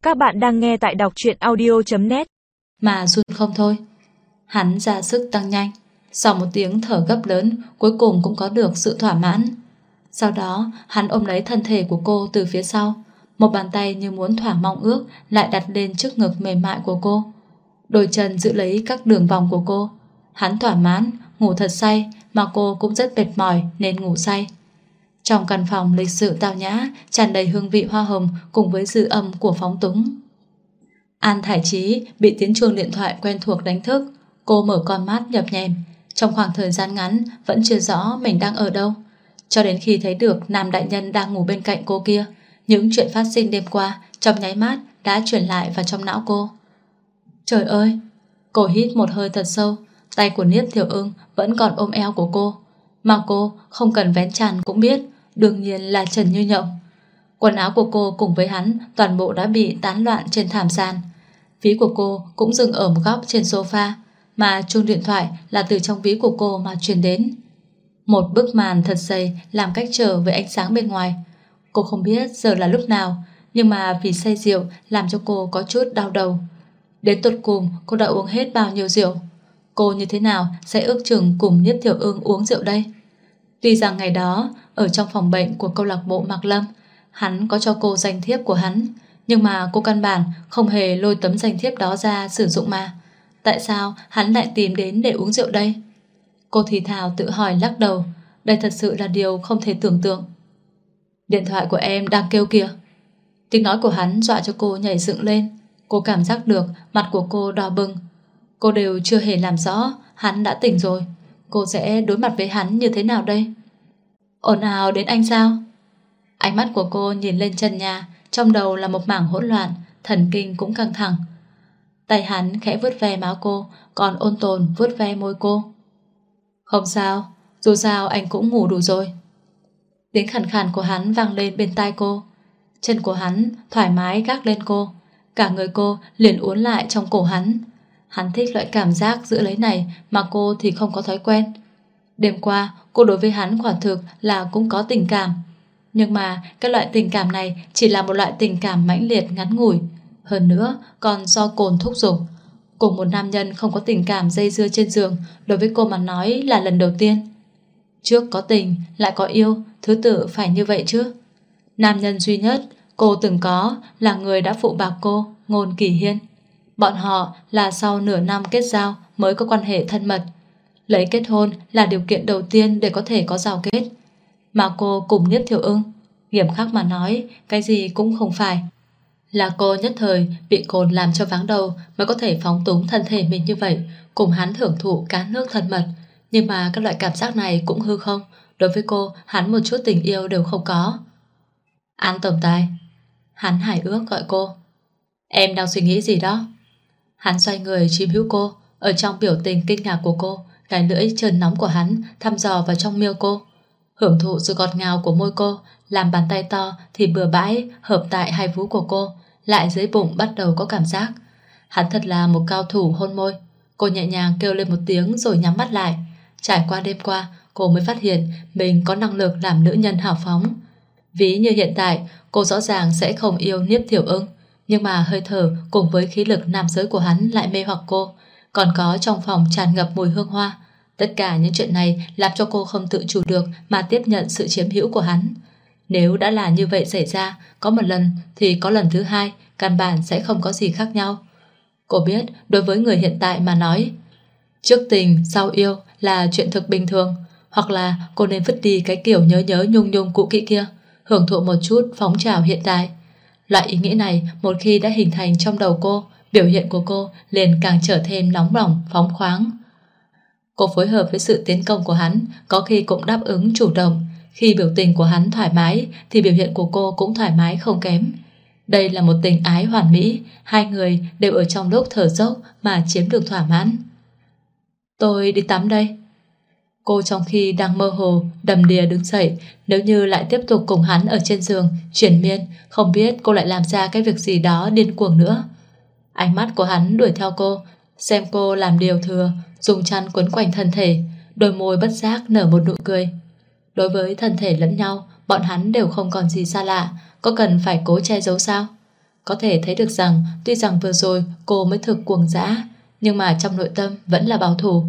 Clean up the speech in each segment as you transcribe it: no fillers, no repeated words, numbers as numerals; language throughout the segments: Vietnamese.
Các bạn đang nghe tại đọc truyện audio.net. Mà run không thôi. Hắn ra sức tăng nhanh. Sau một tiếng thở gấp lớn, cuối cùng cũng có được sự thỏa mãn. Sau đó hắn ôm lấy thân thể của cô từ phía sau. Một bàn tay như muốn thỏa mong ước lại đặt lên trước ngực mềm mại của cô. Đôi chân giữ lấy các đường vòng của cô. Hắn thỏa mãn, ngủ thật say, mà cô cũng rất mệt mỏi nên ngủ say. Trong căn phòng lịch sự tao nhã, tràn đầy hương vị hoa hồng cùng với dư âm của phóng túng. An Thải Chí bị tiếng chuông điện thoại quen thuộc đánh thức. Cô mở con mắt nhập nhèm. Trong khoảng thời gian ngắn vẫn chưa rõ mình đang ở đâu. Cho đến khi thấy được nam đại nhân đang ngủ bên cạnh cô kia, những chuyện phát sinh đêm qua trong nháy mắt đã truyền lại vào trong não cô. Trời ơi! Cô hít một hơi thật sâu. Tay của Niếp Thiều Ưng vẫn còn ôm eo của cô, mà cô không cần vén tràn cũng biết đương nhiên là Trần Như Nhộng. Quần áo của cô cùng với hắn toàn bộ đã bị tán loạn trên thảm sàn. Ví của cô cũng dừng ở một góc trên sofa, mà chuông điện thoại là từ trong ví của cô mà truyền đến. Một bức màn thật dày làm cách trở với ánh sáng bên ngoài. Cô không biết giờ là lúc nào, nhưng mà vì say rượu làm cho cô có chút đau đầu. Đến tột cùng cô đã uống hết bao nhiêu rượu? Cô như thế nào sẽ ước chừng cùng Niếp Thiều Ưng uống rượu đây? Tuy rằng ngày đó ở trong phòng bệnh của câu lạc bộ Mạc Lâm, hắn có cho cô danh thiếp của hắn, nhưng mà cô căn bản không hề lôi tấm danh thiếp đó ra sử dụng mà. Tại sao hắn lại tìm đến để uống rượu đây? Cô thì thào tự hỏi lắc đầu. Đây thật sự là điều không thể tưởng tượng. Điện thoại của em đang kêu kìa. Tiếng nói của hắn dọa cho cô nhảy dựng lên. Cô cảm giác được mặt của cô đỏ bừng. Cô đều chưa hề làm rõ hắn đã tỉnh rồi. Cô sẽ đối mặt với hắn như thế nào đây? Ồn ào đến anh sao? Ánh mắt của cô nhìn lên trần nhà, trong đầu là một mảng hỗn loạn, thần kinh cũng căng thẳng. Tay hắn khẽ vuốt ve má cô, còn ôn tồn vuốt ve môi cô. Không sao, dù sao anh cũng ngủ đủ rồi. Tiếng khàn khàn của hắn vang lên bên tai cô. Chân của hắn thoải mái gác lên cô. Cả người cô liền uốn lại trong cổ hắn. Hắn thích loại cảm giác giữ lấy này, mà cô thì không có thói quen. Đêm qua cô đối với hắn quả thực là cũng có tình cảm. Nhưng mà cái loại tình cảm này chỉ là một loại tình cảm mãnh liệt ngắn ngủi. Hơn nữa còn do cồn thúc giục. Cùng một nam nhân không có tình cảm dây dưa trên giường, đối với cô mà nói là lần đầu tiên. Trước có tình lại có yêu, thứ tự phải như vậy chứ. Nam nhân duy nhất cô từng có là người đã phụ bạc cô, Ngôn Kỳ Hiên. Bọn họ là sau nửa năm kết giao mới có quan hệ thân mật. Lấy kết hôn là điều kiện đầu tiên để có thể có giao kết. Mà cô cùng Niếp Thiều Ưng, nghiêm khắc mà nói, cái gì cũng không phải. Là cô nhất thời bị cồn làm cho váng đầu mới có thể phóng túng thân thể mình như vậy, cùng hắn hưởng thụ cá nước thân mật. Nhưng mà các loại cảm giác này cũng hư không. Đối với cô, hắn một chút tình yêu đều không có. An tổng tài. Hắn hài ước gọi cô. Em đang suy nghĩ gì đó? Hắn xoay người chiếm hữu cô. Ở trong biểu tình kinh ngạc của cô, cái lưỡi trơn nóng của hắn thăm dò vào trong miêu cô, hưởng thụ sự ngọt ngào của môi cô. Làm bàn tay to thì bừa bãi hợp tại hai vú của cô, lại dưới bụng bắt đầu có cảm giác. Hắn thật là một cao thủ hôn môi. Cô nhẹ nhàng kêu lên một tiếng rồi nhắm mắt lại. Trải qua đêm qua, cô mới phát hiện mình có năng lực làm nữ nhân hào phóng. Ví như hiện tại, cô rõ ràng sẽ không yêu Niếp Thiều Ưng, nhưng mà hơi thở cùng với khí lực nam giới của hắn lại mê hoặc cô. Còn có trong phòng tràn ngập mùi hương hoa. Tất cả những chuyện này làm cho cô không tự chủ được mà tiếp nhận sự chiếm hữu của hắn. Nếu đã là như vậy xảy ra, có một lần thì có lần thứ hai, căn bản sẽ không có gì khác nhau. Cô biết đối với người hiện tại mà nói, trước tình sau yêu là chuyện thực bình thường. Hoặc là cô nên vứt đi cái kiểu nhớ nhớ nhung nhung cũ kỹ kia, hưởng thụ một chút phóng trào hiện tại. Loại ý nghĩ này một khi đã hình thành trong đầu cô, biểu hiện của cô liền càng trở thêm nóng bỏng, phóng khoáng. Cô phối hợp với sự tiến công của hắn, có khi cũng đáp ứng chủ động. Khi biểu tình của hắn thoải mái thì biểu hiện của cô cũng thoải mái không kém. Đây là một tình ái hoàn mỹ. Hai người đều ở trong lúc thở dốc mà chiếm được thỏa mãn. Tôi đi tắm đây. Cô trong khi đang mơ hồ đầm đìa đứng dậy. Nếu như lại tiếp tục cùng hắn ở trên giường triền miên, không biết cô lại làm ra cái việc gì đó điên cuồng nữa. Ánh mắt của hắn đuổi theo cô, xem cô làm điều thừa, dùng chăn quấn quanh thân thể. Đôi môi bất giác nở một nụ cười. Đối với thân thể lẫn nhau, bọn hắn đều không còn gì xa lạ. Có cần phải cố che giấu sao? Có thể thấy được rằng tuy rằng vừa rồi cô mới thực cuồng dã, nhưng mà trong nội tâm vẫn là bảo thủ.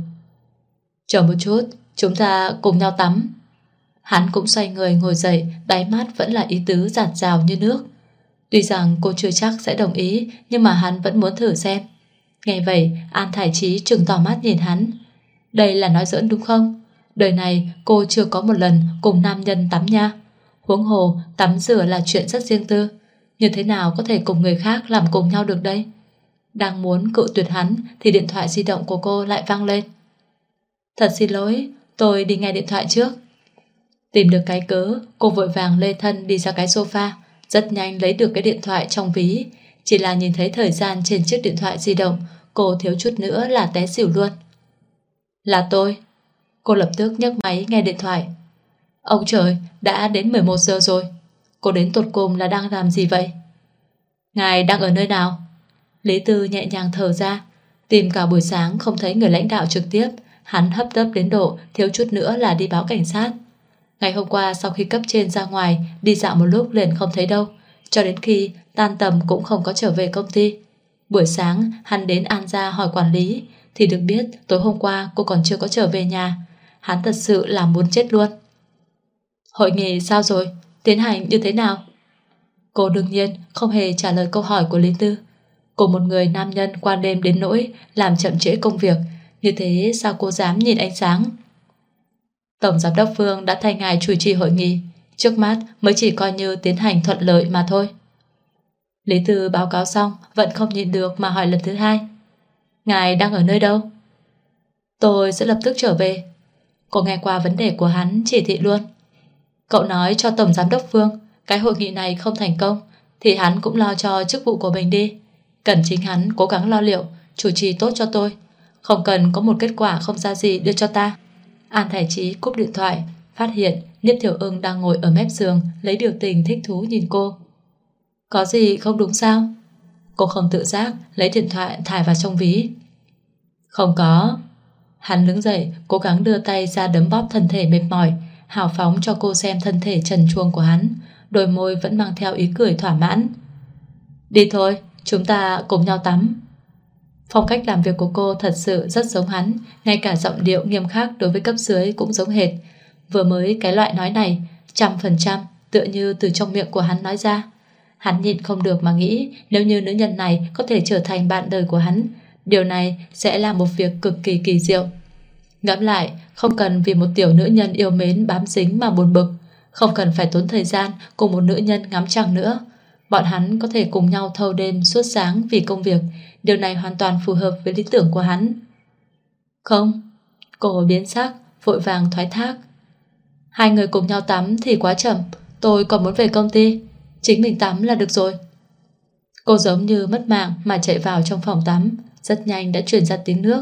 Chờ một chút, chúng ta cùng nhau tắm. Hắn cũng xoay người ngồi dậy, đáy mắt vẫn là ý tứ dạt dào như nước. Tuy rằng cô chưa chắc sẽ đồng ý, nhưng mà hắn vẫn muốn thử xem. Nghe vậy, An Thải Chí trừng tỏ mắt nhìn hắn. Đây là nói giỡn đúng không? Đời này cô chưa có một lần cùng nam nhân tắm nha. Huống hồ, tắm rửa là chuyện rất riêng tư. Như thế nào có thể cùng người khác làm cùng nhau được đây? Đang muốn cự tuyệt hắn thì điện thoại di động của cô lại vang lên. Thật xin lỗi, tôi đi nghe điện thoại trước. Tìm được cái cớ, cô vội vàng lê thân đi ra cái sofa, rất nhanh lấy được cái điện thoại trong ví. Chỉ là nhìn thấy thời gian trên chiếc điện thoại di động, cô thiếu chút nữa là té xỉu luôn. Là tôi. Cô lập tức nhấc máy nghe điện thoại. Ông trời, đã đến 11 giờ rồi. Cô đến tột cùng là đang làm gì vậy? Ngài đang ở nơi nào? Lý Tư nhẹ nhàng thở ra. Tìm cả buổi sáng không thấy người lãnh đạo trực tiếp, hắn hấp tấp đến độ thiếu chút nữa là đi báo cảnh sát. Ngày hôm qua sau khi cấp trên ra ngoài đi dạo một lúc liền không thấy đâu, cho đến khi tan tầm cũng không có trở về công ty. Buổi sáng hắn đến An Gia hỏi quản lý thì được biết tối hôm qua cô còn chưa có trở về nhà. Hắn thật sự là muốn chết luôn. Hội nghị sao rồi? Tiến hành như thế nào? Cô đương nhiên không hề trả lời câu hỏi của Lý Tư. Cô một người nam nhân qua đêm đến nỗi làm chậm trễ công việc, như thế sao cô dám nhìn ánh sáng? Tổng giám đốc Phương đã thay ngài chủ trì hội nghị, trước mắt mới chỉ coi như tiến hành thuận lợi mà thôi. Lý Tư báo cáo xong vẫn không nhịn được mà hỏi lần thứ hai. Ngài đang ở nơi đâu? Tôi sẽ lập tức trở về. Cô nghe qua vấn đề của hắn chỉ thị luôn. Cậu nói cho Tổng giám đốc Phương cái hội nghị này không thành công thì hắn cũng lo cho chức vụ của mình đi. Cần chính hắn cố gắng lo liệu, chủ trì tốt cho tôi. Không cần có một kết quả không ra gì đưa cho ta. An Thải Chí cúp điện thoại, phát hiện Niếp Thiểu Ưng đang ngồi ở mép giường lấy biểu tình thích thú nhìn cô. Có gì không đúng sao? Cô không tự giác lấy điện thoại thải vào trong ví. Không có. Hắn đứng dậy, cố gắng đưa tay ra đấm bóp thân thể mệt mỏi, hào phóng cho cô xem thân thể trần truồng của hắn, đôi môi vẫn mang theo ý cười thỏa mãn. Đi thôi, chúng ta cùng nhau tắm. Phong cách làm việc của cô thật sự rất giống hắn, ngay cả giọng điệu nghiêm khắc đối với cấp dưới cũng giống hệt. Vừa mới cái loại nói này 100% tựa như từ trong miệng của hắn nói ra. Hắn nhịn không được mà nghĩ nếu như nữ nhân này có thể trở thành bạn đời của hắn, điều này sẽ là một việc cực kỳ kỳ diệu. Ngẫm lại, không cần vì một tiểu nữ nhân yêu mến bám dính mà buồn bực, không cần phải tốn thời gian cùng một nữ nhân ngắm trăng nữa. Bọn hắn có thể cùng nhau thâu đêm suốt sáng vì công việc. Điều này hoàn toàn phù hợp với lý tưởng của hắn. Không. Cô biến sắc, vội vàng thoái thác. Hai người cùng nhau tắm thì quá chậm, tôi còn muốn về công ty. Chính mình tắm là được rồi. Cô giống như mất mạng mà chạy vào trong phòng tắm. Rất nhanh đã truyền ra tiếng nước.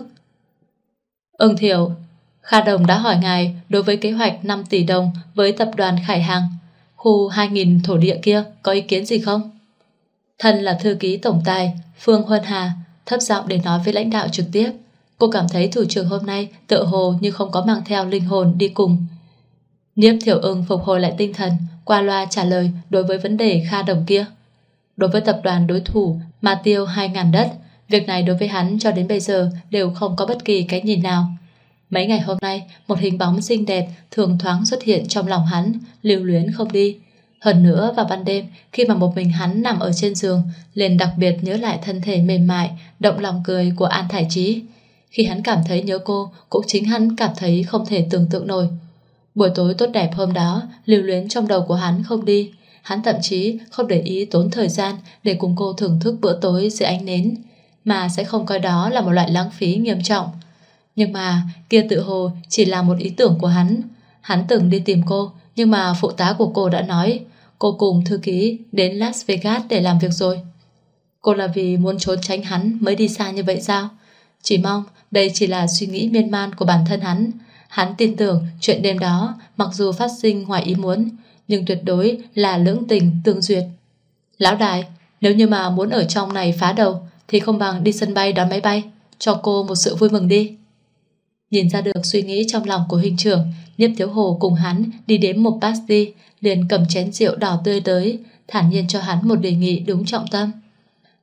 Ưng Thiểu, Kha Đồng đã hỏi ngài đối với kế hoạch 5 tỷ đồng với tập đoàn Khải Hằng, khu 2.000 thổ địa kia có ý kiến gì không? Thân là thư ký tổng tài Phương Huân Hà thấp giọng để nói với lãnh đạo trực tiếp. Cô cảm thấy thủ trưởng hôm nay tựa hồ như không có mang theo linh hồn đi cùng. Niếp Thiểu Ưng phục hồi lại tinh thần, qua loa trả lời đối với vấn đề Kha Đồng kia. Đối với tập đoàn đối thủ mà tiêu 2.000 đất, việc này đối với hắn cho đến bây giờ đều không có bất kỳ cái nhìn nào. Mấy ngày hôm nay, một hình bóng xinh đẹp thường thoáng xuất hiện trong lòng hắn, lưu luyến không đi. Hơn nữa vào ban đêm, khi mà một mình hắn nằm ở trên giường, liền đặc biệt nhớ lại thân thể mềm mại, động lòng cười của An Thải Chí. Khi hắn cảm thấy nhớ cô, cũng chính hắn cảm thấy không thể tưởng tượng nổi. Buổi tối tốt đẹp hôm đó, lưu luyến trong đầu của hắn không đi. Hắn thậm chí không để ý tốn thời gian để cùng cô thưởng thức bữa tối dưới ánh nến, mà sẽ không coi đó là một loại lãng phí nghiêm trọng. Nhưng mà kia tự hồ chỉ là một ý tưởng của hắn. Hắn từng đi tìm cô, nhưng mà phụ tá của cô đã nói cô cùng thư ký đến Las Vegas để làm việc rồi. Cô là vì muốn trốn tránh hắn mới đi xa như vậy sao? Chỉ mong đây chỉ là suy nghĩ miên man của bản thân hắn. Hắn tin tưởng chuyện đêm đó mặc dù phát sinh ngoài ý muốn, nhưng tuyệt đối là lưỡng tình tương duyệt. Lão đại, nếu như mà muốn ở trong này phá đầu thì không bằng đi sân bay đón máy bay, cho cô một sự vui mừng đi. Nhìn ra được suy nghĩ trong lòng của huynh trưởng, Niếp Thiếu Hồ cùng hắn đi đến một party, liền cầm chén rượu đỏ tươi tới, thản nhiên cho hắn một đề nghị đúng trọng tâm.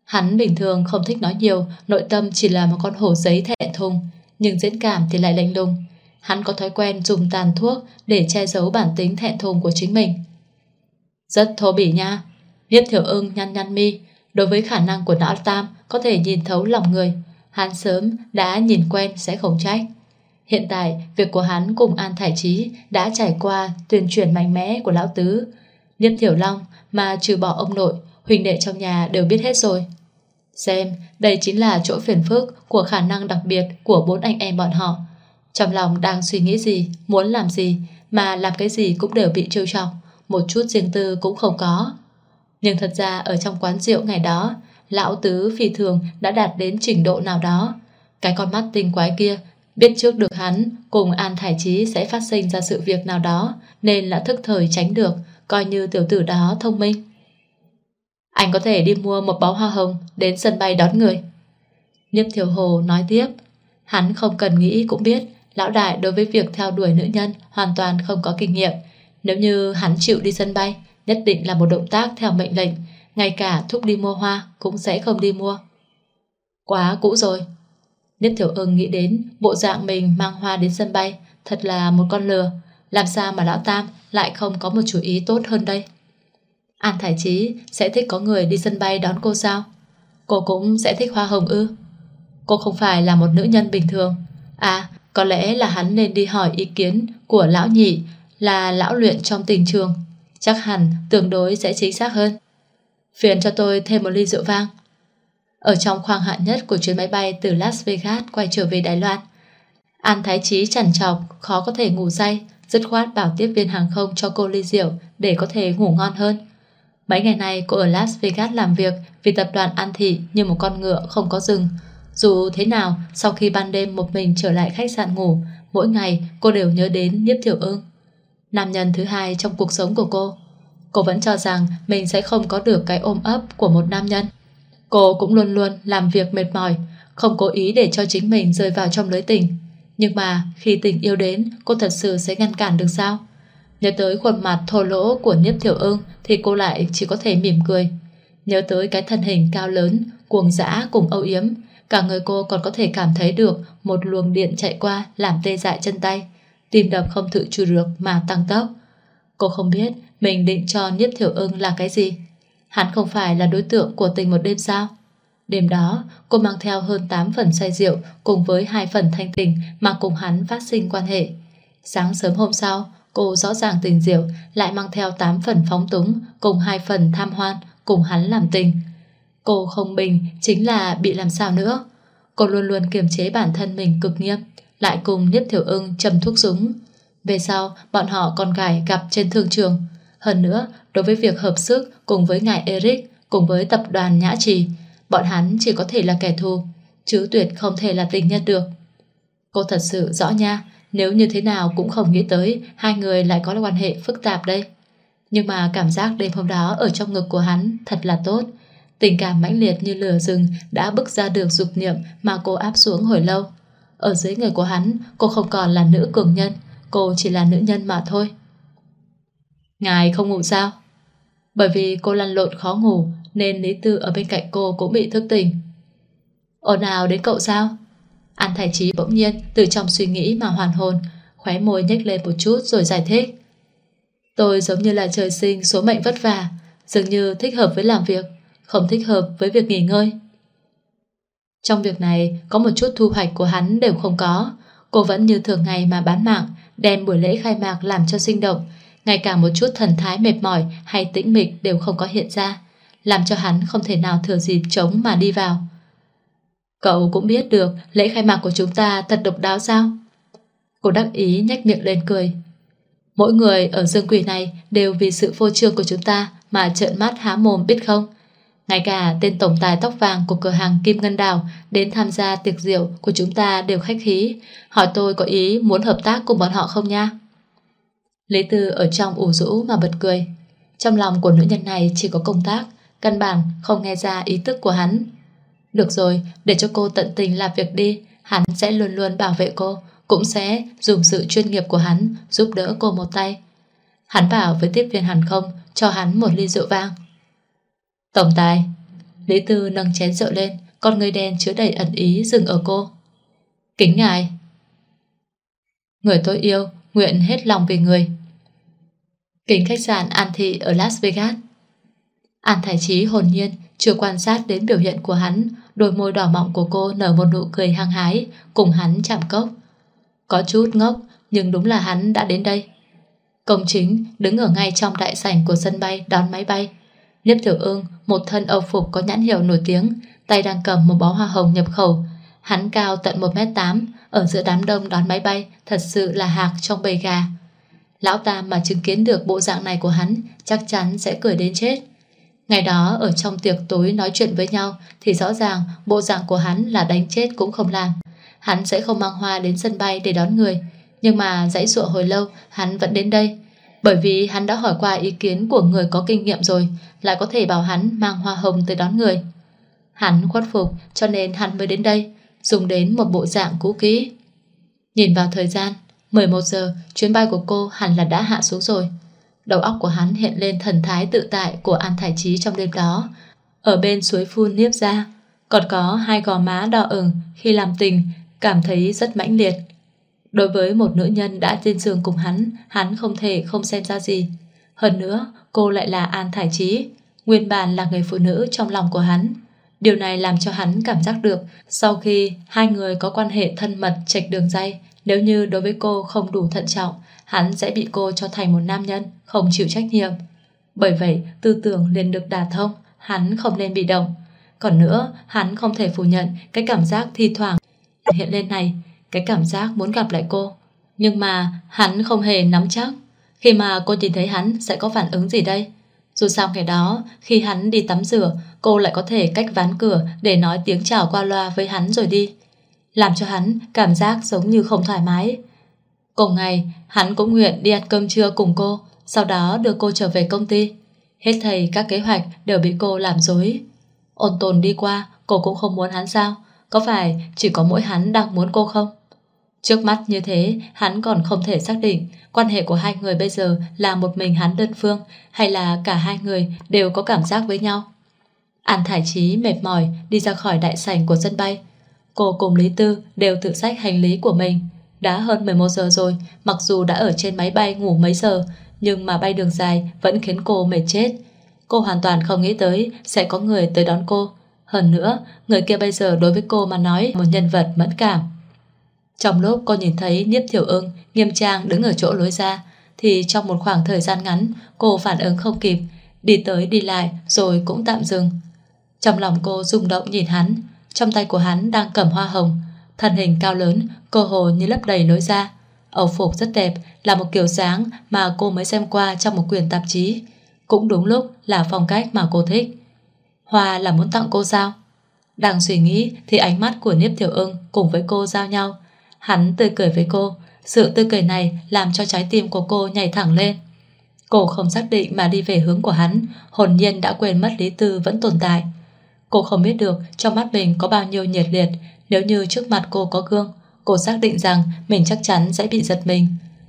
Hắn bình thường không thích nói nhiều, nội tâm chỉ là một con hổ giấy thẹn thùng, nhưng diễn cảm thì lại lạnh lùng. Hắn có thói quen dùng tàn thuốc để che giấu bản tính thẹn thùng của chính mình. Rất thô bỉ nha. Nhiếp Thiểu Ưng nhăn nhăn mi. Đối với khả năng của Lão Tam có thể nhìn thấu lòng người, hắn sớm đã nhìn quen sẽ không trách. Hiện tại việc của hắn cùng An Thải Chí đã trải qua tuyên truyền mạnh mẽ của Lão Tứ. Nhiếp Thiểu Long mà trừ bỏ ông nội, huynh đệ trong nhà đều biết hết rồi. Xem, đây chính là chỗ phiền phức của khả năng đặc biệt của 4 anh em bọn họ. Trong lòng đang suy nghĩ gì, muốn làm gì, mà làm cái gì cũng đều bị trêu chọc, một chút riêng tư cũng không có. Nhưng thật ra ở trong quán rượu ngày đó, Lão Tứ phi thường đã đạt đến trình độ nào đó. Cái con mắt tinh quái kia biết trước được hắn cùng An Thải Chí sẽ phát sinh ra sự việc nào đó, nên đã thức thời tránh được, coi như tiểu tử đó thông minh. Anh có thể đi mua một bó hoa hồng đến sân bay đón người. Nhiếp Thiểu Hồ nói tiếp. Hắn không cần nghĩ cũng biết lão đại đối với việc theo đuổi nữ nhân hoàn toàn không có kinh nghiệm. Nếu như hắn chịu đi sân bay, nhất định là một động tác theo mệnh lệnh, ngay cả thúc đi mua hoa cũng sẽ không đi mua. Quá cũ rồi. Nhiếp Thiểu Ưng nghĩ đến bộ dạng mình mang hoa đến sân bay, thật là một con lừa. Làm sao mà Lão Tam lại không có một chủ ý tốt hơn đây? An Thải Chí sẽ thích có người đi sân bay đón cô sao? Cô cũng sẽ thích hoa hồng ư? Cô không phải là một nữ nhân bình thường. À, có lẽ là hắn nên đi hỏi ý kiến của lão nhị, là lão luyện trong tình trường. Chắc hẳn tương đối sẽ chính xác hơn. Phiền cho tôi thêm một ly rượu vang. Ở trong khoang hạng nhất của chuyến máy bay từ Las Vegas quay trở về Đài Loan, An Thái Chí trằn trọc, khó có thể ngủ say, dứt khoát bảo tiếp viên hàng không cho cô ly rượu để có thể ngủ ngon hơn. Mấy ngày nay cô ở Las Vegas làm việc vì tập đoàn An Thị như một con ngựa không có rừng. Dù thế nào, sau khi ban đêm một mình trở lại khách sạn ngủ, mỗi ngày cô đều nhớ đến Nhiếp Thiểu Ưng, nam nhân thứ hai trong cuộc sống của cô. Cô vẫn cho rằng mình sẽ không có được cái ôm ấp của một nam nhân. Cô cũng luôn luôn làm việc mệt mỏi, không cố ý để cho chính mình rơi vào trong lưới tình. Nhưng mà khi tình yêu đến, cô thật sự sẽ ngăn cản được sao? Nhớ tới khuôn mặt thô lỗ của Nhiếp Thiểu Ưng thì cô lại chỉ có thể mỉm cười. Nhớ tới cái thân hình cao lớn, cuồng dã cùng âu yếm, cả người cô còn có thể cảm thấy được một luồng điện chạy qua làm tê dại chân tay, tim đập không tự chủ được mà tăng tốc. Cô không biết mình định cho Nhiếp Thiểu Ưng là cái gì. Hắn không phải là đối tượng của tình một đêm sao? Đêm đó cô mang theo hơn 8 phần say rượu cùng với 2 phần thanh tình mà cùng hắn phát sinh quan hệ. Sáng sớm hôm sau, cô rõ ràng tình rượu lại mang theo 8 phần phóng túng cùng 2 phần tham hoan cùng hắn làm tình. Cô không bình chính là bị làm sao nữa. Cô luôn luôn kiềm chế bản thân mình cực nghiêm, lại cùng Nhiếp Thiểu Ưng châm thuốc súng. Về sau bọn họ còn gài gặp trên thương trường. Hơn nữa, đối với việc hợp sức cùng với ngài Eric, cùng với tập đoàn Nhã Trì, bọn hắn chỉ có thể là kẻ thù, chứ tuyệt không thể là tình nhân được. Cô thật sự rõ nha, nếu như thế nào cũng không nghĩ tới hai người lại có quan hệ phức tạp đây. Nhưng mà cảm giác đêm hôm đó ở trong ngực của hắn thật là tốt. Tình cảm mãnh liệt như lửa rừng đã bức ra được dục niệm mà cô áp xuống hồi lâu. Ở dưới người của hắn, cô không còn là nữ cường nhân, cô chỉ là nữ nhân mà thôi. Ngài không ngủ sao? Bởi vì cô lăn lộn khó ngủ nên Lý Tư ở bên cạnh cô cũng bị thức tỉnh. Ồn ào đến cậu sao? An Thái Chí bỗng nhiên từ trong suy nghĩ mà hoàn hồn, khóe môi nhếch lên một chút rồi giải thích. Tôi giống như là trời sinh số mệnh vất vả, dường như thích hợp với làm việc, không thích hợp với việc nghỉ ngơi. Trong việc này có một chút thu hoạch của hắn đều không có. Cô vẫn như thường ngày mà bán mạng, đem buổi lễ khai mạc làm cho sinh động, ngay cả một chút thần thái mệt mỏi hay tĩnh mịch đều không có hiện ra, làm cho hắn không thể nào thừa dịp trống mà đi vào. Cậu cũng biết được lễ khai mạc của chúng ta thật độc đáo sao? Cô đắc ý nhếch miệng lên cười. Mỗi người ở dương quỷ này đều vì sự phô trương của chúng ta mà trợn mắt há mồm biết không? Ngay cả tên tổng tài tóc vàng của cửa hàng Kim Ngân Đào đến tham gia tiệc rượu của chúng ta đều khách khí, hỏi tôi có ý muốn hợp tác cùng bọn họ không nha. Lý Tư ở trong ủ rũ mà bật cười. Trong lòng của nữ nhân này chỉ có công tác, căn bản không nghe ra ý tức của hắn. Được rồi, để cho cô tận tình làm việc đi, hắn sẽ luôn luôn bảo vệ cô, cũng sẽ dùng sự chuyên nghiệp của hắn giúp đỡ cô một tay. Hắn bảo với tiếp viên hàng không cho hắn một ly rượu vang. Tổng tài, Lý Tư nâng chén rượu lên, con người đen chứa đầy ẩn ý dừng ở cô. Kính ngài. Người tôi yêu, nguyện hết lòng vì người. Kính khách sạn An Thị ở Las Vegas. An Thái Chí hồn nhiên, chưa quan sát đến biểu hiện của hắn. Đôi môi đỏ mọng của cô nở một nụ cười hăng hái, cùng hắn chạm cốc. Có chút ngốc, nhưng đúng là hắn đã đến đây. Công chính đứng ở ngay trong đại sảnh của sân bay đón máy bay. Niếp Tiểu Ưng, một thân âu phục có nhãn hiệu nổi tiếng, tay đang cầm một bó hoa hồng nhập khẩu. Hắn cao tận 1m8, ở giữa đám đông đón máy bay, thật sự là hạc trong bầy gà. Lão Tam mà chứng kiến được bộ dạng này của hắn, chắc chắn sẽ cười đến chết. Ngày đó ở trong tiệc tối nói chuyện với nhau thì rõ ràng bộ dạng của hắn là đánh chết cũng không làm. Hắn sẽ không mang hoa đến sân bay để đón người, nhưng mà giãy giụa hồi lâu hắn vẫn đến đây. Bởi vì hắn đã hỏi qua ý kiến của người có kinh nghiệm rồi, lại có thể bảo hắn mang hoa hồng tới đón người. Hắn khuất phục cho nên hắn mới đến đây, dùng đến một bộ dạng cũ kỹ. Nhìn vào thời gian 11 giờ, chuyến bay của cô hẳn là đã hạ xuống rồi. Đầu óc của hắn hiện lên thần thái tự tại của An Thái Chí trong đêm đó. Ở bên suối phun Niếp Gia, còn có hai gò má đỏ ửng khi làm tình, cảm thấy rất mãnh liệt. Đối với một nữ nhân đã trên giường cùng hắn không thể không xem ra gì. Hơn nữa, cô lại là An Thái Chí, nguyên bản là người phụ nữ trong lòng của hắn. Điều này làm cho hắn cảm giác được sau khi hai người có quan hệ thân mật chệch đường ray, nếu như đối với cô không đủ thận trọng, hắn sẽ bị cô cho thành một nam nhân không chịu trách nhiệm. Bởi vậy tư tưởng liền được đả thông, hắn không nên bị động. Còn nữa, hắn không thể phủ nhận cái cảm giác thi thoảng hiện lên này, cái cảm giác muốn gặp lại cô. Nhưng mà hắn không hề nắm chắc khi mà cô nhìn thấy hắn sẽ có phản ứng gì đây. Dù sao ngày đó khi hắn đi tắm rửa, cô lại có thể cách ván cửa để nói tiếng chào qua loa với hắn rồi đi, làm cho hắn cảm giác giống như không thoải mái. Cùng ngày hắn cũng nguyện đi ăn cơm trưa cùng cô, sau đó đưa cô trở về công ty. Hết thảy các kế hoạch đều bị cô làm rối. Ôn Tồn đi qua, cô cũng không muốn hắn sao? Có phải chỉ có mỗi hắn đang muốn cô không? Trước mắt như thế, hắn còn không thể xác định quan hệ của hai người bây giờ là một mình hắn đơn phương hay là cả hai người đều có cảm giác với nhau. An Thái Chí mệt mỏi đi ra khỏi đại sảnh của sân bay. Cô cùng Lý Tư đều tự xách hành lý của mình. Đã hơn 11 giờ rồi, mặc dù đã ở trên máy bay ngủ mấy giờ, nhưng mà bay đường dài vẫn khiến cô mệt chết. Cô hoàn toàn không nghĩ tới sẽ có người tới đón cô. Hơn nữa, người kia bây giờ đối với cô mà nói một nhân vật mẫn cảm. Trong lúc cô nhìn thấy Niếp Tiểu Ưng nghiêm trang đứng ở chỗ lối ra, thì trong một khoảng thời gian ngắn cô phản ứng không kịp, đi tới đi lại rồi cũng tạm dừng. Trong lòng cô rung động nhìn hắn, trong tay của hắn đang cầm hoa hồng, thân hình cao lớn, cơ hồ như lấp đầy lối ra. Âu phục rất đẹp, là một kiểu dáng mà cô mới xem qua trong một quyển tạp chí, cũng đúng lúc là phong cách mà cô thích. Hoa là muốn tặng cô sao? Đang suy nghĩ thì ánh mắt của Niếp Tiểu Ưng cùng với cô giao nhau. Hắn tươi cười với cô, sự tươi cười này làm cho trái tim của cô nhảy thẳng lên. Cô không xác định mà đi về hướng của hắn, hồn nhiên đã quên mất Lý Tư vẫn tồn tại. Cô không biết được trong mắt mình có bao nhiêu nhiệt liệt. Nếu như trước mặt cô có gương, cô xác định rằng mình chắc chắn sẽ bị giật mình.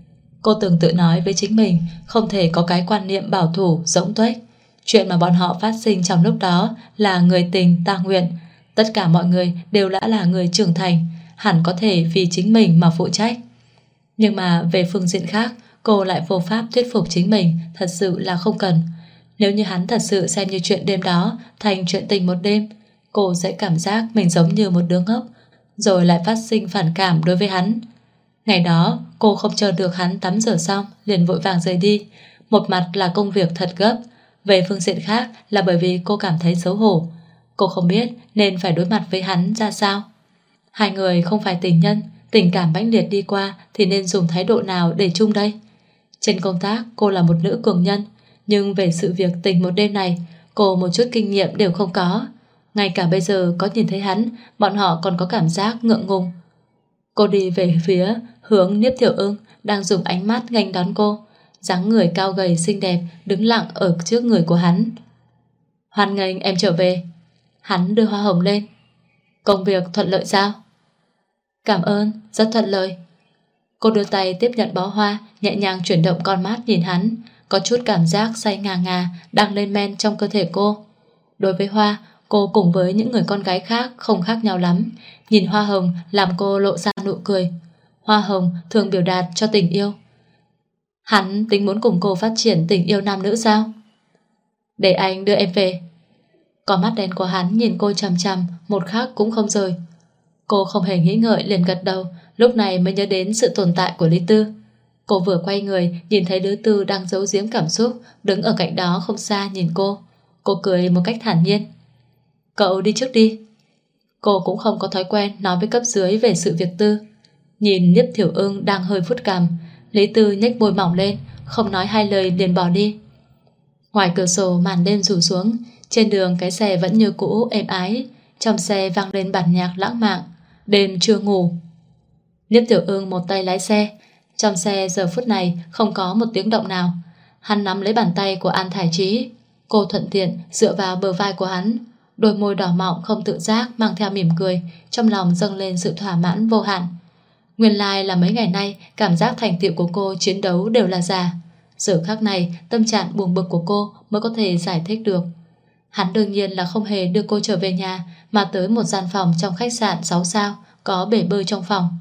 Cô từng tự nói với chính mình không thể có cái quan niệm bảo thủ rỗng tuếch. Chuyện mà bọn họ phát sinh trong lúc đó là người tình ta nguyện. Tất cả mọi người đều đã là người trưởng thành, hẳn có thể vì chính mình mà phụ trách. Nhưng mà về phương diện khác, cô lại vô pháp thuyết phục chính mình thật sự là không cần. Nếu như hắn thật sự xem như chuyện đêm đó thành chuyện tình một đêm, cô sẽ cảm giác mình giống như một đứa ngốc, rồi lại phát sinh phản cảm đối với hắn. Ngày đó cô không chờ được hắn tắm rửa xong liền vội vàng rời đi. Một mặt là công việc thật gấp, về phương diện khác là bởi vì cô cảm thấy xấu hổ. Cô không biết nên phải đối mặt với hắn ra sao. Hai người không phải tình nhân, tình cảm mãnh liệt đi qua thì nên dùng thái độ nào để chung đây? Trên công tác cô là một nữ cường nhân, nhưng về sự việc tình một đêm này cô một chút kinh nghiệm đều không có. Ngay cả bây giờ có nhìn thấy hắn, bọn họ còn có cảm giác ngượng ngùng. Cô đi về phía hướng Niếp Tiểu Ưng đang dùng ánh mắt nghênh đón cô. Dáng người cao gầy xinh đẹp đứng lặng ở trước người của hắn. Hoan nghênh em trở về. Hắn đưa hoa hồng lên. Công việc thuận lợi sao? Cảm ơn, rất thuận lợi. Cô đưa tay tiếp nhận bó hoa, nhẹ nhàng chuyển động con mắt nhìn hắn. Có chút cảm giác say ngà ngà đang lên men trong cơ thể cô. Đối với hoa, Cô cùng với những người con gái khác không khác nhau lắm. Nhìn hoa hồng làm cô lộ ra nụ cười. Hoa hồng thường biểu đạt cho tình yêu. Hắn tính muốn cùng cô phát triển tình yêu nam nữ sao? Để anh đưa em về. Con mắt đen của hắn nhìn cô chằm chằm, một khắc cũng không rời. Cô không hề nghĩ ngợi liền gật đầu. Lúc này mới nhớ đến sự tồn tại của Lý Tư. Cô vừa quay người nhìn thấy Lý Tư đang giấu giếm cảm xúc, đứng ở cạnh đó không xa nhìn cô. Cô cười một cách thản nhiên. Cậu đi trước đi. Cô cũng không có thói quen nói với cấp dưới về sự việc tư. Nhìn Nhiếp Thiểu Ưng đang hơi phút cằm, Lý Tư nhếch môi mỏng lên, không nói hai lời liền bỏ đi. Ngoài cửa sổ màn đêm rủ xuống, trên đường cái xe vẫn như cũ êm ái. Trong xe vang lên bản nhạc lãng mạn Đêm chưa ngủ. Nhiếp Tiểu Ưng một tay lái xe. Trong xe giờ phút này không có một tiếng động nào. Hắn nắm lấy bàn tay của An Thải Trí. Cô thuận tiện dựa vào bờ vai của hắn. Đôi môi đỏ mọng không tự giác mang theo mỉm cười. Trong lòng dâng lên sự thỏa mãn vô hạn. Nguyên lai là mấy ngày nay cảm giác thành tựu của cô chiến đấu đều là giả. Giờ khắc này tâm trạng buồn bực của cô mới có thể giải thích được. Hắn đương nhiên là không hề đưa cô trở về nhà, mà tới một gian phòng trong khách sạn 6 sao, có bể bơi trong phòng.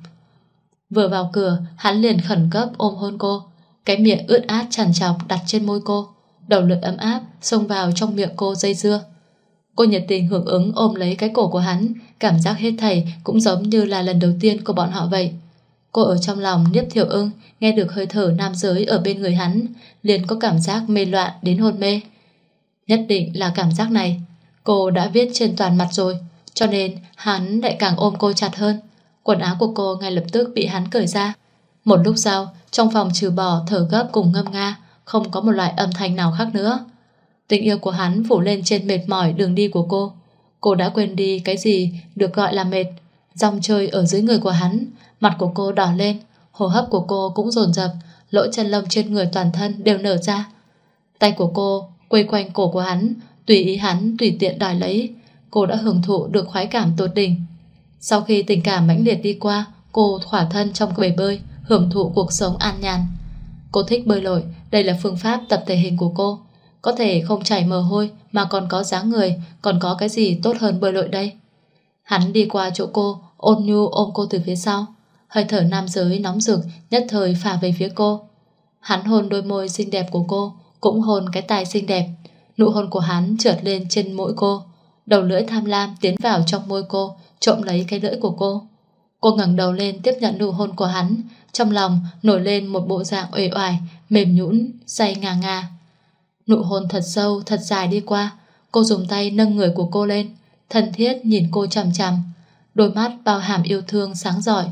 Vừa vào cửa, hắn liền khẩn cấp ôm hôn cô. Cái miệng ướt át trằn trọc đặt trên môi cô. Đầu lưỡi ấm áp xông vào trong miệng cô dây dưa. Cô nhiệt tình hưởng ứng ôm lấy cái cổ của hắn. Cảm giác hết thảy cũng giống như là lần đầu tiên của bọn họ vậy. Cô ở trong lòng Nhiếp Thiểu Ưng, nghe được hơi thở nam giới ở bên người hắn, liền có cảm giác mê loạn đến hôn mê. Nhất định là cảm giác này. Cô đã viết trên toàn mặt rồi, cho nên hắn lại càng ôm cô chặt hơn. Quần áo của cô ngay lập tức bị hắn cởi ra. Một lúc sau, trong phòng trừ bỏ thở gấp cùng ngâm nga, không có một loại âm thanh nào khác nữa. Tình yêu của hắn phủ lên trên mệt mỏi đường đi của cô. Cô đã quên đi cái gì được gọi là mệt. Dòng chơi ở dưới người của hắn. Mặt của cô đỏ lên, hô hấp của cô cũng dồn dập, lỗ chân lông trên người toàn thân đều nở ra. Tay của cô quây quanh cổ của hắn, tùy ý hắn tùy tiện đòi lấy. Cô đã hưởng thụ được khoái cảm tột đỉnh. Sau khi tình cảm mãnh liệt đi qua, cô khỏa thân trong bể bơi, hưởng thụ cuộc sống an nhàn. Cô thích bơi lội, đây là phương pháp tập thể hình của cô. Có thể không chảy mồ hôi mà còn có dáng người, còn có cái gì tốt hơn bơi lội đây. Hắn đi qua chỗ cô, ôn nhu ôm cô từ phía sau. Hơi thở nam giới nóng rực nhất thời phả về phía cô. Hắn hôn đôi môi xinh đẹp của cô, cũng hôn cái tai xinh đẹp. Nụ hôn của hắn trượt lên trên mũi cô. Đầu lưỡi tham lam tiến vào trong môi cô, trộm lấy cái lưỡi của cô. Cô ngẩng đầu lên tiếp nhận nụ hôn của hắn. Trong lòng nổi lên một bộ dạng uể oải, mềm nhũn, say ngà ngà. Nụ hôn thật sâu, thật dài đi qua. Cô dùng tay nâng người của cô lên, thân thiết nhìn cô chằm chằm. Đôi mắt bao hàm yêu thương sáng rọi.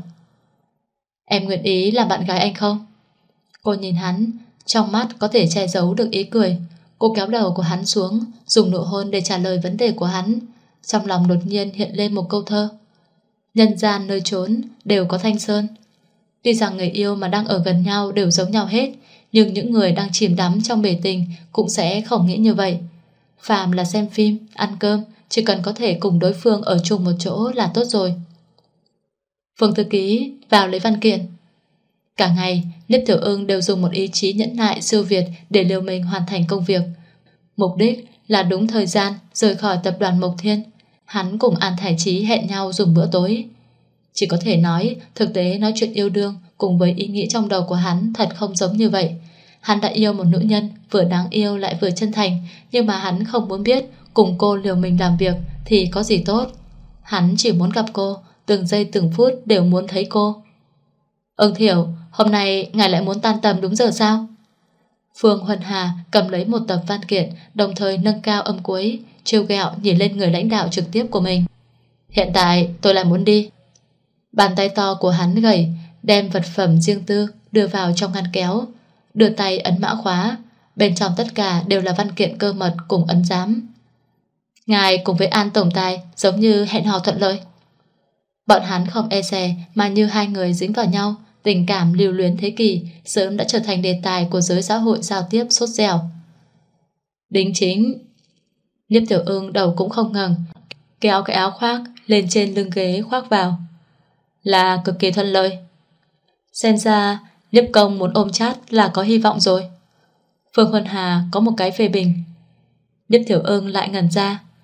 Em nguyện ý làm bạn gái anh không? Cô nhìn hắn, trong mắt có thể che giấu được ý cười. Cô kéo đầu của hắn xuống, dùng nụ hôn để trả lời vấn đề của hắn. Trong lòng đột nhiên hiện lên một câu thơ. Nhân gian nơi trốn đều có thanh sơn. Tuy rằng người yêu mà đang ở gần nhau đều giống nhau hết, nhưng những người đang chìm đắm trong bể tình cũng sẽ không nghĩ như vậy. Phàm là xem phim, ăn cơm, chỉ cần có thể cùng đối phương ở chung một chỗ là tốt rồi. Phương thư ký vào lấy văn kiện. Cả ngày, Nhiếp Tiểu Ưng đều dùng một ý chí nhẫn nại siêu việt để liều mình hoàn thành công việc. Mục đích là đúng thời gian rời khỏi tập đoàn Mộc Thiên. Hắn cùng An Thải Trí hẹn nhau dùng bữa tối. Chỉ có thể nói, thực tế nói chuyện yêu đương cùng với ý nghĩ trong đầu của hắn thật không giống như vậy. Hắn đã yêu một nữ nhân vừa đáng yêu lại vừa chân thành, nhưng mà hắn không muốn biết cùng cô liều mình làm việc thì có gì tốt. Hắn chỉ muốn gặp cô, từng giây từng phút đều muốn thấy cô. Ưng Thiểu, hôm nay ngài lại muốn tan tầm đúng giờ sao? Phương Huân Hà cầm lấy một tập văn kiện, đồng thời nâng cao âm cuối, trêu ghẹo nhìn lên người lãnh đạo trực tiếp của mình. Hiện tại tôi lại muốn đi. Bàn tay to của hắn gầy, đem vật phẩm riêng tư đưa vào trong ngăn kéo, đưa tay ấn mã khóa. Bên trong tất cả đều là văn kiện cơ mật cùng ấn giám. Ngài cùng với An tổng tài giống như hẹn hò thuận lợi. Bọn hắn không e dè mà như hai người dính vào nhau. Tình cảm lưu luyến thế kỷ sớm đã trở thành đề tài của giới xã hội giao tiếp sốt dẻo. Đính chính. Nhiếp Tiểu Ưng đầu cũng không ngẩng, kéo cái áo khoác lên trên lưng ghế khoác vào. Là cực kỳ thuận lợi. Xem ra Nhiếp công muốn ôm chát là có hy vọng rồi. Phương Huân Hà có một cái phê bình. Nhiếp Tiểu Ưng lại ngẩn ra.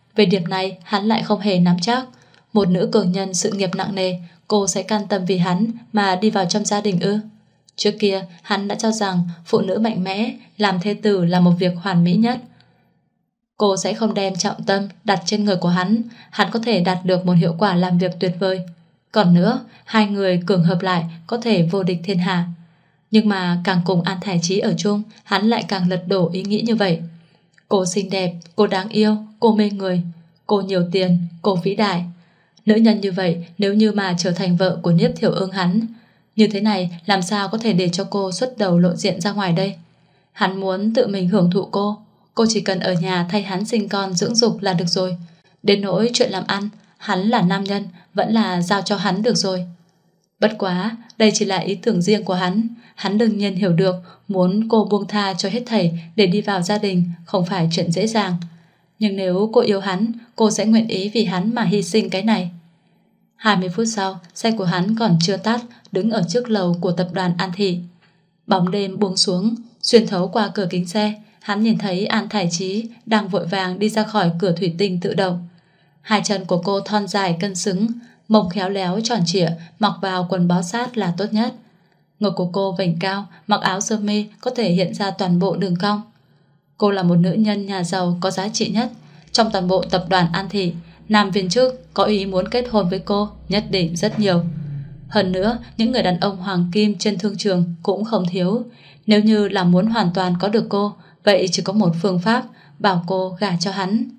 Về điểm này hắn lại không hề nắm chắc. Một nữ cường nhân sự nghiệp nặng nề, cô sẽ can tâm vì hắn mà đi vào trong gia đình ư? Trước kia hắn đã cho rằng phụ nữ mạnh mẽ làm thê tử là một việc hoàn mỹ nhất. Cô sẽ không đem trọng tâm đặt trên người của hắn có thể đạt được một hiệu quả làm việc tuyệt vời. Còn nữa, hai người cường hợp lại có thể vô địch thiên hạ. Nhưng mà càng cùng An Thải Chí ở chung, hắn lại càng lật đổ ý nghĩ như vậy. Cô xinh đẹp, cô đáng yêu, cô mê người, cô nhiều tiền, cô vĩ đại. Nữ nhân như vậy nếu như mà trở thành vợ của Niếp Thiểu Ương hắn, như thế này làm sao có thể để cho cô xuất đầu lộ diện ra ngoài đây? Hắn muốn tự mình hưởng thụ cô chỉ cần ở nhà thay hắn sinh con dưỡng dục là được rồi. Đến nỗi chuyện làm ăn, hắn là nam nhân, vẫn là giao cho hắn được rồi. Bất quá, đây chỉ là ý tưởng riêng của hắn đương nhiên hiểu được muốn cô buông tha cho hết thảy để đi vào gia đình không phải chuyện dễ dàng. Nhưng nếu cô yêu hắn, cô sẽ nguyện ý vì hắn mà hy sinh cái này. 20 phút sau, xe của hắn còn chưa tắt, đứng ở trước lầu của tập đoàn An Thị. Bóng đêm buông xuống, xuyên thấu qua cửa kính xe, hắn nhìn thấy An Thải Chí đang vội vàng đi ra khỏi cửa thủy tinh tự động. Hai chân của cô thon dài cân xứng, mông khéo léo tròn trịa, mặc vào quần bó sát là tốt nhất. Ngực của cô vểnh cao, mặc áo sơ mi có thể hiện ra toàn bộ đường cong. Cô là một nữ nhân nhà giàu có giá trị nhất. Trong toàn bộ tập đoàn An Thị, nam viên chức có ý muốn kết hôn với cô nhất định rất nhiều. Hơn nữa, những người đàn ông hoàng kim trên thương trường cũng không thiếu. Nếu như là muốn hoàn toàn có được cô, vậy chỉ có một phương pháp, bảo cô gả cho hắn.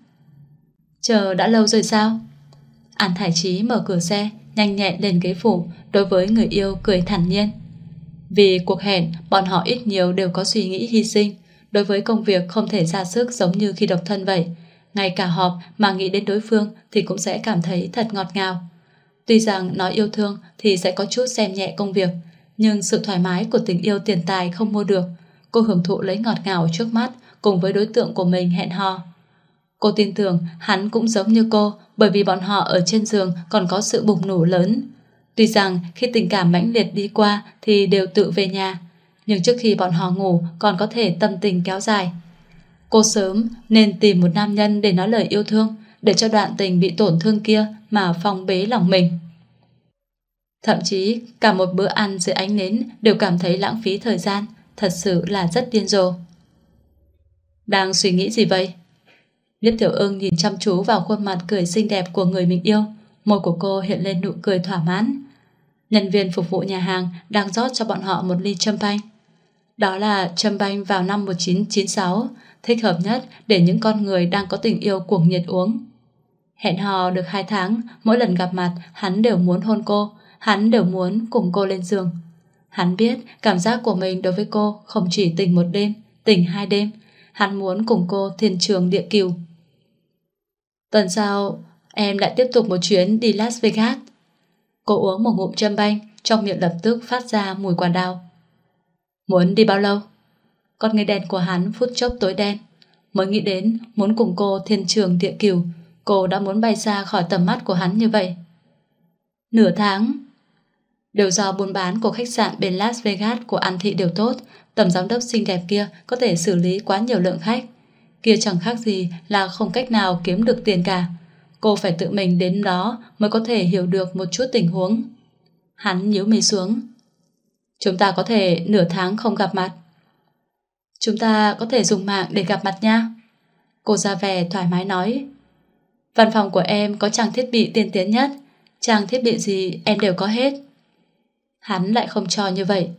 Chờ đã lâu rồi sao? An Thải Chí mở cửa xe, nhanh nhẹn lên ghế phủ, đối với người yêu cười thản nhiên. Vì cuộc hẹn, bọn họ ít nhiều đều có suy nghĩ hy sinh. Đối với công việc không thể ra sức giống như khi độc thân vậy. Ngay cả họp mà nghĩ đến đối phương thì cũng sẽ cảm thấy thật ngọt ngào. Tuy rằng nói yêu thương thì sẽ có chút xem nhẹ công việc, nhưng sự thoải mái của tình yêu tiền tài không mua được. Cô hưởng thụ lấy ngọt ngào trước mắt cùng với đối tượng của mình hẹn hò. Cô tin tưởng hắn cũng giống như cô, bởi vì bọn họ ở trên giường còn có sự bùng nổ lớn. Tuy rằng khi tình cảm mãnh liệt đi qua thì đều tự về nhà, nhưng trước khi bọn họ ngủ còn có thể tâm tình kéo dài. Cô sớm nên tìm một nam nhân để nói lời yêu thương, để cho đoạn tình bị tổn thương kia mà phong bế lòng mình. Thậm chí cả một bữa ăn dưới ánh nến đều cảm thấy lãng phí thời gian, thật sự là rất điên rồ. Đang suy nghĩ gì vậy? Liếp Tiểu Ưng nhìn chăm chú vào khuôn mặt cười xinh đẹp của người mình yêu, môi của cô hiện lên nụ cười thỏa mãn. Nhân viên phục vụ nhà hàng đang rót cho bọn họ một ly champagne. Đó là champagne vào năm 1996, thích hợp nhất để những con người đang có tình yêu cuồng nhiệt uống. Hẹn hò được 2 tháng, mỗi lần gặp mặt hắn đều muốn hôn cô, hắn đều muốn cùng cô lên giường. Hắn biết cảm giác của mình đối với cô không chỉ tình 1 đêm, tình 2 đêm. Hắn muốn cùng cô thiên trường địa cửu. Tuần sau em lại tiếp tục một chuyến đi Las Vegas. Cô uống một ngụm champagne, trong miệng lập tức phát ra mùi quả đào. Muốn đi bao lâu? Con người đen của hắn phút chốc tối đen. Mới nghĩ đến muốn cùng cô thiên trường địa cửu, cô đã muốn bay xa khỏi tầm mắt của hắn như vậy. Nửa tháng. Đều do buôn bán của khách sạn bên Las Vegas của An Thị đều tốt, tổng giám đốc xinh đẹp kia có thể xử lý quá nhiều lượng khách. Kia chẳng khác gì là không cách nào kiếm được tiền cả. Cô phải tự mình đến đó mới có thể hiểu được một chút tình huống. Hắn nhíu mi xuống. Chúng ta có thể nửa tháng không gặp mặt. Chúng ta có thể dùng mạng để gặp mặt nha. Cô ra vẻ thoải mái nói. Văn phòng của em có trang thiết bị tiên tiến nhất. Trang thiết bị gì em đều có hết. Hắn lại không cho như vậy.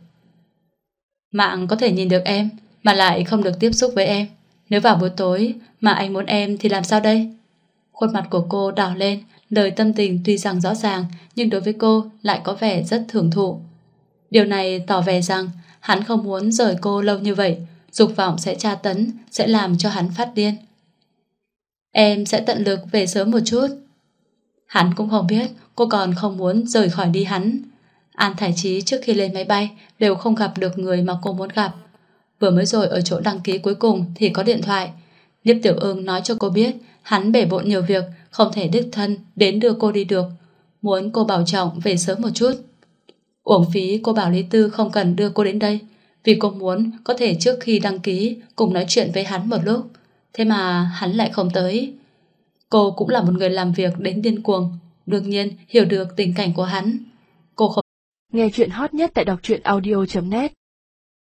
Mạng có thể nhìn được em mà lại không được tiếp xúc với em. Nếu vào buổi tối mà anh muốn em thì làm sao đây? Khuôn mặt của cô đỏ lên, lời tâm tình tuy rằng rõ ràng nhưng đối với cô lại có vẻ rất thưởng thụ. Điều này tỏ vẻ rằng hắn không muốn rời cô lâu như vậy, dục vọng sẽ tra tấn, sẽ làm cho hắn phát điên. Em sẽ tận lực về sớm một chút. Hắn cũng không biết cô còn không muốn rời khỏi đi hắn. An Thải Chí trước khi lên máy bay đều không gặp được người mà cô muốn gặp. Vừa mới rồi ở chỗ đăng ký cuối cùng thì có điện thoại. Liếp Tiểu Ưng nói cho cô biết hắn bể bộn nhiều việc, không thể đích thân đến đưa cô đi được, muốn cô bảo trọng về sớm một chút. Uổng phí cô bảo Lý Tư không cần đưa cô đến đây, vì cô muốn có thể trước khi đăng ký cùng nói chuyện với hắn một lúc. Thế mà hắn lại không tới. Cô cũng là một người làm việc đến điên cuồng, đương nhiên hiểu được tình cảnh của hắn. Cô không Nghe chuyện hot nhất tại đọc truyện audio.net